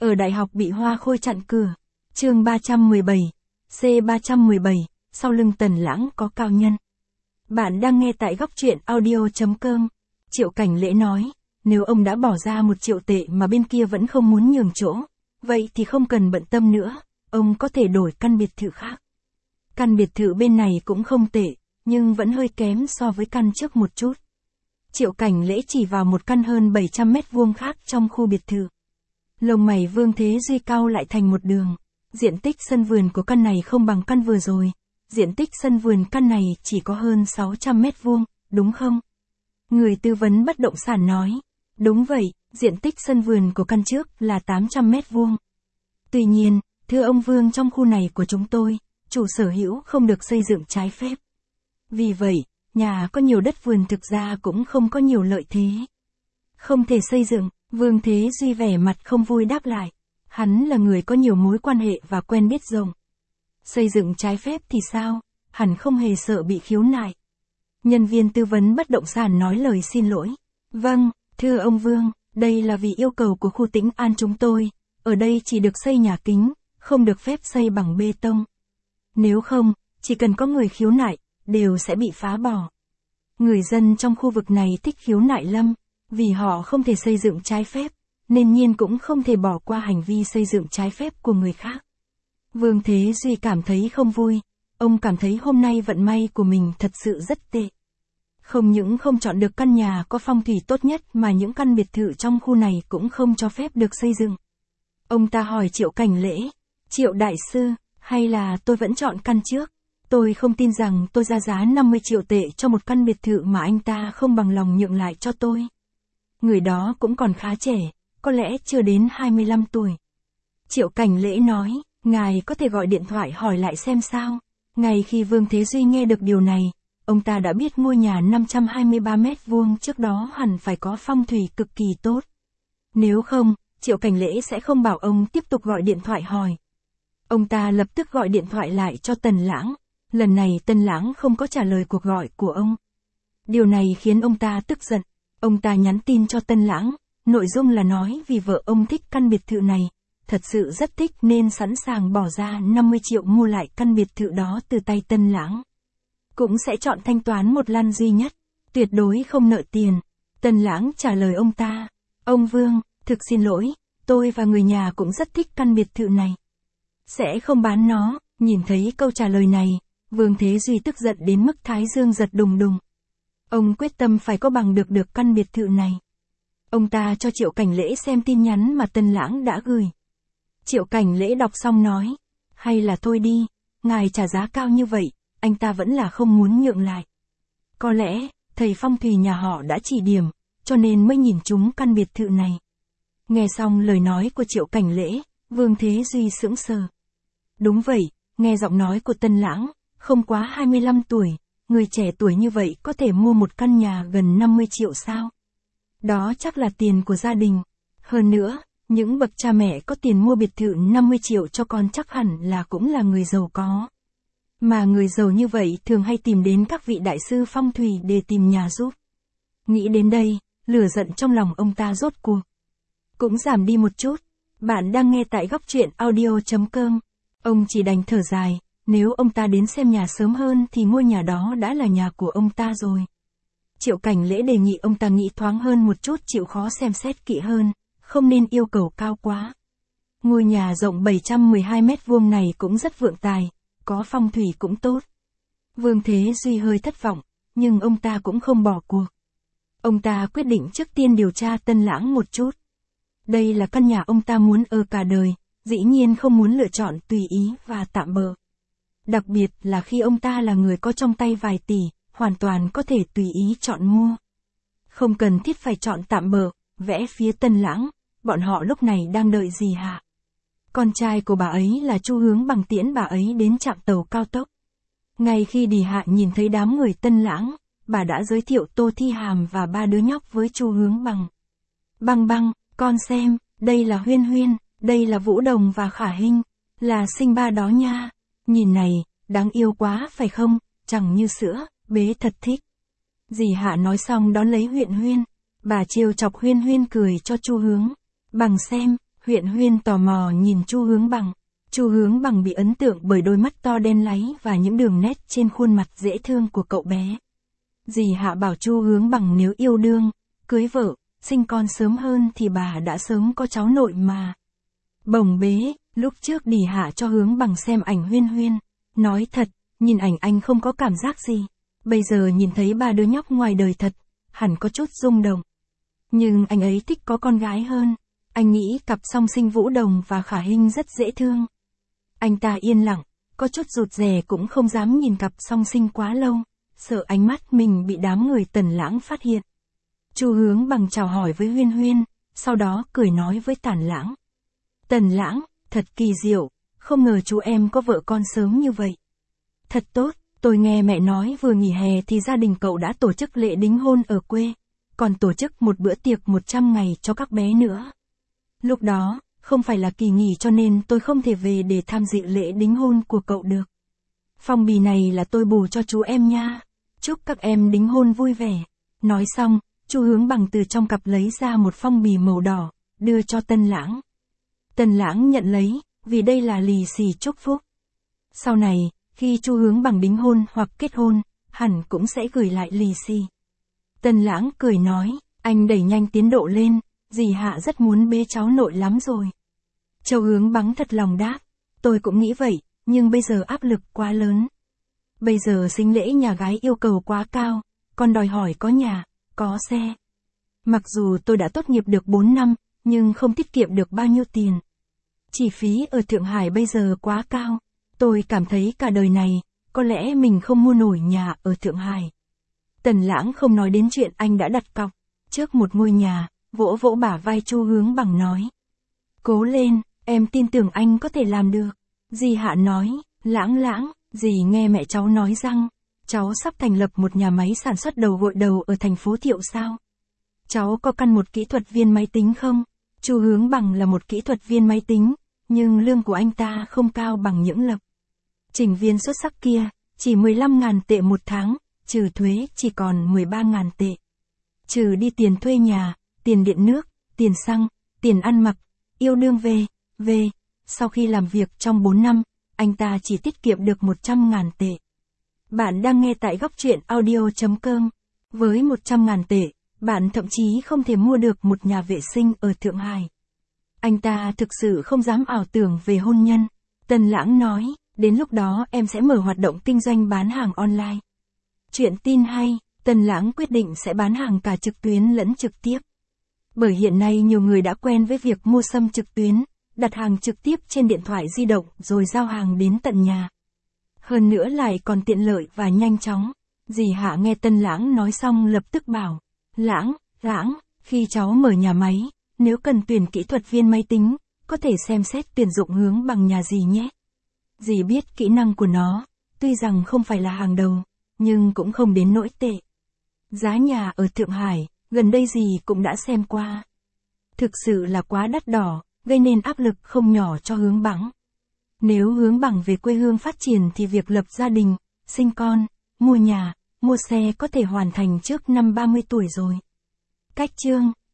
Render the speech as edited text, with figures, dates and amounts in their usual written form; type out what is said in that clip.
Ở đại học bị hoa khôi chặn cửa. Chương 317. C317. Sau lưng Tần Lãng có cao nhân. Bạn đang nghe tại góc truyện audio.com. Triệu Cảnh Lễ nói, nếu ông đã bỏ ra 1 triệu tệ mà bên kia vẫn không muốn nhường chỗ, vậy thì không cần bận tâm nữa, ông có thể đổi căn biệt thự khác. Căn biệt thự bên này cũng không tệ, nhưng vẫn hơi kém so với căn trước một chút. Triệu Cảnh Lễ chỉ vào một căn hơn 700 mét vuông khác trong khu biệt thự. Lông mày Vương Thế Duy cau lại thành một đường. Diện tích sân vườn của căn này không bằng căn vừa rồi. Diện tích sân vườn căn này chỉ có hơn 600 mét vuông, đúng không? Người tư vấn bất động sản nói. Đúng vậy, diện tích sân vườn của căn trước là 800 mét vuông. Tuy nhiên, thưa ông Vương, trong khu này của chúng tôi, chủ sở hữu không được xây dựng trái phép. Vì vậy, nhà có nhiều đất vườn thực ra cũng không có nhiều lợi thế. Không thể xây dựng, Vương Thế Duy vẻ mặt không vui đáp lại. Hắn là người có nhiều mối quan hệ và quen biết rộng. Xây dựng trái phép thì sao, hẳn không hề sợ bị khiếu nại. Nhân viên tư vấn bất động sản nói lời xin lỗi. Vâng, thưa ông Vương, đây là vì yêu cầu của khu Tĩnh An chúng tôi. Ở đây chỉ được xây nhà kính, không được phép xây bằng bê tông. Nếu không, chỉ cần có người khiếu nại, đều sẽ bị phá bỏ. Người dân trong khu vực này thích khiếu nại lắm, vì họ không thể xây dựng trái phép, nên nhiên cũng không thể bỏ qua hành vi xây dựng trái phép của người khác. Vương Thế Duy cảm thấy không vui, ông cảm thấy hôm nay vận may của mình thật sự rất tệ. Không những không chọn được căn nhà có phong thủy tốt nhất mà những căn biệt thự trong khu này cũng không cho phép được xây dựng. Ông ta hỏi Triệu Cảnh Lễ, Triệu đại sư, hay là tôi vẫn chọn căn trước? Tôi không tin rằng tôi ra giá 50 triệu tệ cho một căn biệt thự mà anh ta không bằng lòng nhượng lại cho tôi. Người đó cũng còn khá trẻ, có lẽ chưa đến 25 tuổi. Triệu Cảnh Lễ nói, ngài có thể gọi điện thoại hỏi lại xem sao. Ngay khi Vương Thế Duy nghe được điều này, ông ta đã biết ngôi nhà 523 mét vuông trước đó hẳn phải có phong thủy cực kỳ tốt. Nếu không, Triệu Cảnh Lễ sẽ không bảo ông tiếp tục gọi điện thoại hỏi. Ông ta lập tức gọi điện thoại lại cho Tần Lãng. Lần này Tần Lãng không có trả lời cuộc gọi của ông. Điều này khiến ông ta tức giận. Ông ta nhắn tin cho Tần Lãng, nội dung là nói vì vợ ông thích căn biệt thự này, thật sự rất thích nên sẵn sàng bỏ ra 50 triệu mua lại căn biệt thự đó từ tay Tần Lãng. Cũng sẽ chọn thanh toán một lần duy nhất, tuyệt đối không nợ tiền. Tần Lãng trả lời ông ta, ông Vương, thực xin lỗi, tôi và người nhà cũng rất thích căn biệt thự này. Sẽ không bán nó. Nhìn thấy câu trả lời này, Vương Thế Duy tức giận đến mức thái dương giật đùng đùng. Ông quyết tâm phải có bằng được căn biệt thự này. Ông ta cho Triệu Cảnh Lễ xem tin nhắn mà Tần Lãng đã gửi. Triệu Cảnh Lễ đọc xong nói, hay là thôi đi, ngài trả giá cao như vậy, anh ta vẫn là không muốn nhượng lại. Có lẽ, thầy phong thủy nhà họ đã chỉ điểm, cho nên mới nhìn trúng căn biệt thự này. Nghe xong lời nói của Triệu Cảnh Lễ, Vương Thế Duy sững sờ. Đúng vậy, nghe giọng nói của Tần Lãng, không quá 25 tuổi, người trẻ tuổi như vậy có thể mua một căn nhà gần 50 triệu sao? Đó chắc là tiền của gia đình. Hơn nữa, những bậc cha mẹ có tiền mua biệt thự 50 triệu cho con chắc hẳn là cũng là người giàu có. Mà người giàu như vậy thường hay tìm đến các vị đại sư phong thủy để tìm nhà giúp. Nghĩ đến đây, lửa giận trong lòng ông ta rốt cuộc cũng giảm đi một chút. Bạn đang nghe tại góc truyện audio.com. Ông chỉ đành thở dài, nếu ông ta đến xem nhà sớm hơn thì ngôi nhà đó đã là nhà của ông ta rồi. Triệu Cảnh Lễ đề nghị ông ta nghĩ thoáng hơn một chút, chịu khó xem xét kỹ hơn, không nên yêu cầu cao quá. Ngôi nhà rộng 712 mét vuông này cũng rất vượng tài, có phong thủy cũng tốt. Vương Thế Duy hơi thất vọng, nhưng ông ta cũng không bỏ cuộc. Ông ta quyết định trước tiên điều tra Tần Lãng một chút. Đây là căn nhà ông ta muốn ở cả đời, dĩ nhiên không muốn lựa chọn tùy ý và tạm bợ. Đặc biệt là khi ông ta là người có trong tay vài tỷ, hoàn toàn có thể tùy ý chọn mua. Không cần thiết phải chọn tạm bợ, vẽ phía Tần Lãng, bọn họ lúc này đang đợi gì hả? Con trai của bà ấy là Chu Hướng Bằng tiễn bà ấy đến trạm tàu cao tốc. Ngay khi Đì Hạ nhìn thấy đám người Tần Lãng, bà đã giới thiệu Tô Thi Hàm và 3 đứa nhóc với Chu Hướng Bằng. Bằng Bằng, con xem, đây là Huyên Huyên, đây là Vũ Đồng và Khả Hinh, là sinh ba đó nha. Nhìn này, đáng yêu quá phải không, chẳng như sữa, bế thật thích. Dì Hạ nói xong đón lấy Huyên Huyên, bà trêu chọc Huyên Huyên cười cho Chu Hướng Bằng xem, Huyện Huyên tò mò nhìn Chu Hướng Bằng. Chu Hướng Bằng bị ấn tượng bởi đôi mắt to đen láy và những đường nét trên khuôn mặt dễ thương của cậu bé. Dì Hạ bảo Chu Hướng Bằng nếu yêu đương, cưới vợ, sinh con sớm hơn thì bà đã sớm có cháu nội mà. Bồng bế, lúc trước dì Hạ cho Hướng Bằng xem ảnh Huyên Huyên. Nói thật, nhìn ảnh anh không có cảm giác gì. Bây giờ nhìn thấy ba đứa nhóc ngoài đời thật, hẳn có chút rung động. Nhưng anh ấy thích có con gái hơn. Anh nghĩ cặp song sinh Vũ Đồng và Khả Hinh rất dễ thương. Anh ta yên lặng, có chút rụt rè cũng không dám nhìn cặp song sinh quá lâu, sợ ánh mắt mình bị đám người Tần Lãng phát hiện. Chu Hướng Bằng chào hỏi với Huyên Huyên, sau đó cười nói với Tần Lãng. Tần Lãng, thật kỳ diệu, không ngờ chú em có vợ con sớm như vậy. Thật tốt, tôi nghe mẹ nói vừa nghỉ hè thì gia đình cậu đã tổ chức lễ đính hôn ở quê, còn tổ chức một bữa tiệc 100 ngày cho các bé nữa. Lúc đó, không phải là kỳ nghỉ cho nên tôi không thể về để tham dự lễ đính hôn của cậu được. Phong bì này là tôi bù cho chú em nha. Chúc các em đính hôn vui vẻ. Nói xong, Chu Hướng Bằng từ trong cặp lấy ra một phong bì màu đỏ, đưa cho Tân Lãng. Tân Lãng nhận lấy, vì đây là lì xì chúc phúc. Sau này, khi Chu Hướng Bằng đính hôn hoặc kết hôn, hẳn cũng sẽ gửi lại lì xì. Tân Lãng cười nói, anh đẩy nhanh tiến độ lên, dì Hạ rất muốn bế cháu nội lắm rồi. Châu Hướng Bằng thật lòng đáp, tôi cũng nghĩ vậy, nhưng bây giờ áp lực quá lớn. Bây giờ sính lễ nhà gái yêu cầu quá cao, còn đòi hỏi có nhà, có xe. Mặc dù tôi đã tốt nghiệp được 4 năm, nhưng không tiết kiệm được bao nhiêu tiền. Chi phí ở Thượng Hải bây giờ quá cao, tôi cảm thấy cả đời này, có lẽ mình không mua nổi nhà ở Thượng Hải. Tần Lãng không nói đến chuyện anh đã đặt cọc trước một ngôi nhà, vỗ vỗ bả vai Chu Hướng Bằng nói. Cố lên, em tin tưởng anh có thể làm được. Dì Hạ nói, Lãng, dì nghe mẹ cháu nói rằng, cháu sắp thành lập một nhà máy sản xuất đầu gội đầu ở thành phố Thiệu sao? Cháu có căn một kỹ thuật viên máy tính không? Chu Hướng Bằng là một kỹ thuật viên máy tính, nhưng lương của anh ta không cao bằng những lập trình viên xuất sắc kia, chỉ 15.000 tệ một tháng, trừ thuế chỉ còn 13.000 tệ. Trừ đi tiền thuê nhà, tiền điện nước, tiền xăng, tiền ăn mặc, yêu đương về, sau khi làm việc trong 4 năm, anh ta chỉ tiết kiệm được 100.000 tệ. Bạn đang nghe tại góc truyện audio.com. Với 100.000 tệ, bạn thậm chí không thể mua được một nhà vệ sinh ở Thượng Hải. Anh ta thực sự không dám ảo tưởng về hôn nhân. Tần Lãng nói, đến lúc đó em sẽ mở hoạt động kinh doanh bán hàng online. Chuyện tin hay, Tần Lãng quyết định sẽ bán hàng cả trực tuyến lẫn trực tiếp. Bởi hiện nay nhiều người đã quen với việc mua sắm trực tuyến, đặt hàng trực tiếp trên điện thoại di động rồi giao hàng đến tận nhà. Hơn nữa lại còn tiện lợi và nhanh chóng. Dì Hạ nghe Tần Lãng nói xong lập tức bảo, Lãng, khi cháu mở nhà máy, nếu cần tuyển kỹ thuật viên máy tính, có thể xem xét tuyển dụng Hướng Bằng nhà dì nhé. Dì biết kỹ năng của nó, tuy rằng không phải là hàng đầu, nhưng cũng không đến nỗi tệ. Giá nhà ở Thượng Hải, gần đây dì cũng đã xem qua. Thực sự là quá đắt đỏ, gây nên áp lực không nhỏ cho Hướng Bằng. Nếu Hướng Bằng về quê hương phát triển thì việc lập gia đình, sinh con, mua nhà, mua xe có thể hoàn thành trước năm 30 tuổi rồi. Cách chương